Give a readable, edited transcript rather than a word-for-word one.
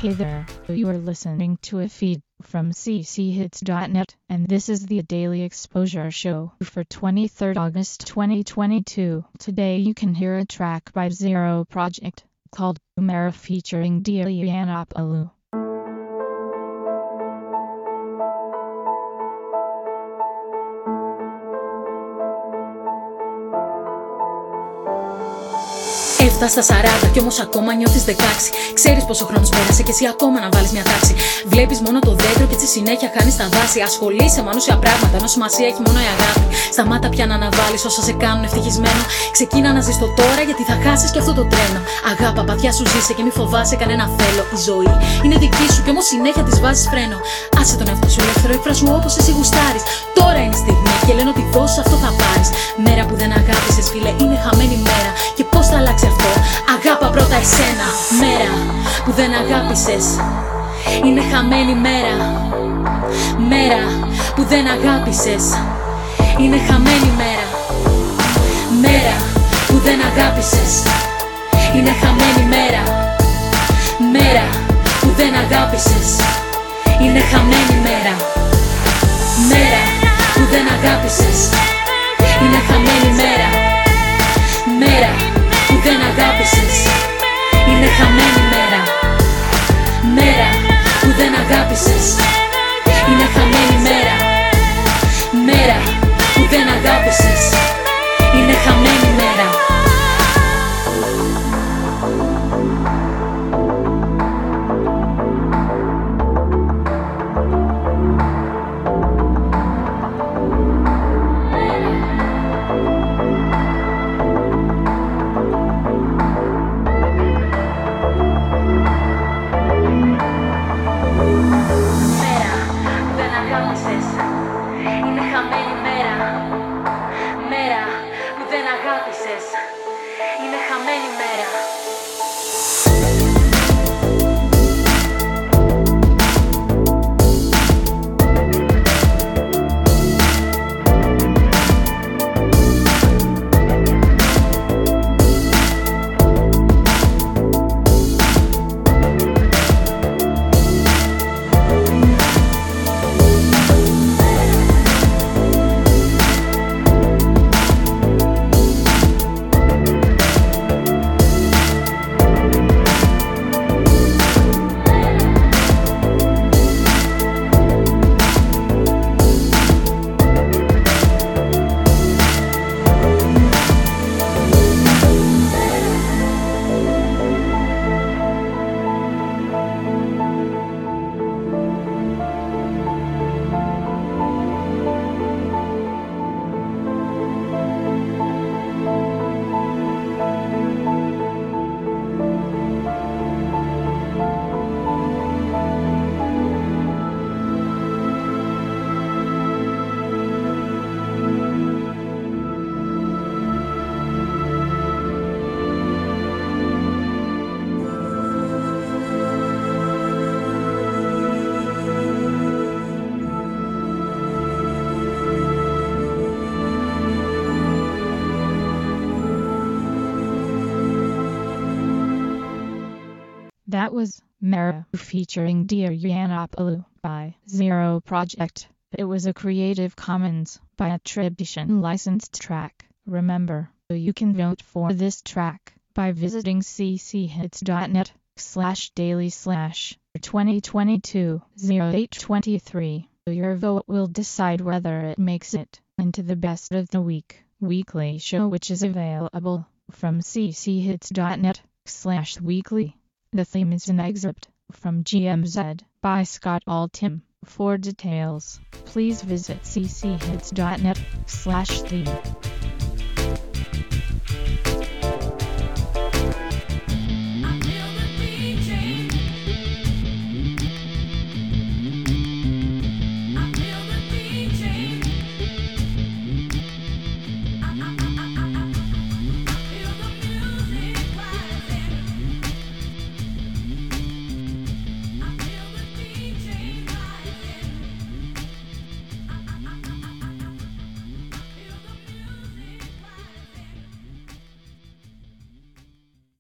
Hey there, you are listening to a feed from cchits.net, and this is the Daily Exposure Show for 23rd August 2022. Today you can hear a track by Zero Project called Mera featuring Yiannopoulos. Έφτασα στα 40 κι όμως ακόμα νιώθεις 16. Ξέρεις πόσο χρόνος πέρασε κι εσύ ακόμα να βάλεις μια τάξη. Βλέπεις μόνο το δέντρο και έτσι συνέχεια χάνεις τα δάση. Ασχολείσαι με ανούσια πράγματα ενώ σημασία έχει μόνο η αγάπη. Σταμάτα πια να αναβάλεις όσα σε κάνουν ευτυχισμένο. Ξεκίνα να ζεις το τώρα γιατί θα χάσεις κι αυτό το τρένο. Αγάπα, παθιά σου ζήσε και μη φοβάσαι κανένα θέλω. Η ζωή είναι δική σου κι όμως συνέχεια της βάζεις φρένο. Άσε τον εαυτό σου ελεύθερο, εκφράσου όπως εσύ γουστάρεις. Τώρα είναι η στιγμή και λένε ότι δώσεις αυτό θα πάρεις. Μέρα που δεν αγάπησες, φίλε, είναι χαμένη μέρα. Και πώς θα αλλάξει αυτό? Αγάπα πρώτα εσένα. Μέρα που δεν αγάπησες, είναι χαμένη μέρα. Μέρα που δεν αγάπησες, είναι χαμένη μέρα. Μέρα που δεν αγάπησες, είναι χαμένη μέρα. Μέρα που δεν αγάπησες, είναι χαμένη μέρα. Μέρα που δεν αγάπησες, είναι χαμένη μέρα. Μέρα που δεν αγάπησες, είναι χαμένη μέρα. Μέρα που δεν αγάπησες, είναι χαμένη μέρα. Μέρα που δεν αγάπησες, είναι χαμένη μέρα. Είναι χαμένη μέρα. Μέρα που δεν αγάπησες, είναι χαμένη μέρα. That was Mera featuring Yiannopoulos by Zero Project. It was a Creative Commons by attribution licensed track. Remember, you can vote for this track by visiting cchits.net/daily/2022-0823. Your vote will decide whether it makes it into the best of the week weekly show, which is available from cchits.net/weekly. The theme is an excerpt from GMZ by Scott Altham. For details, please visit cchits.net/theme.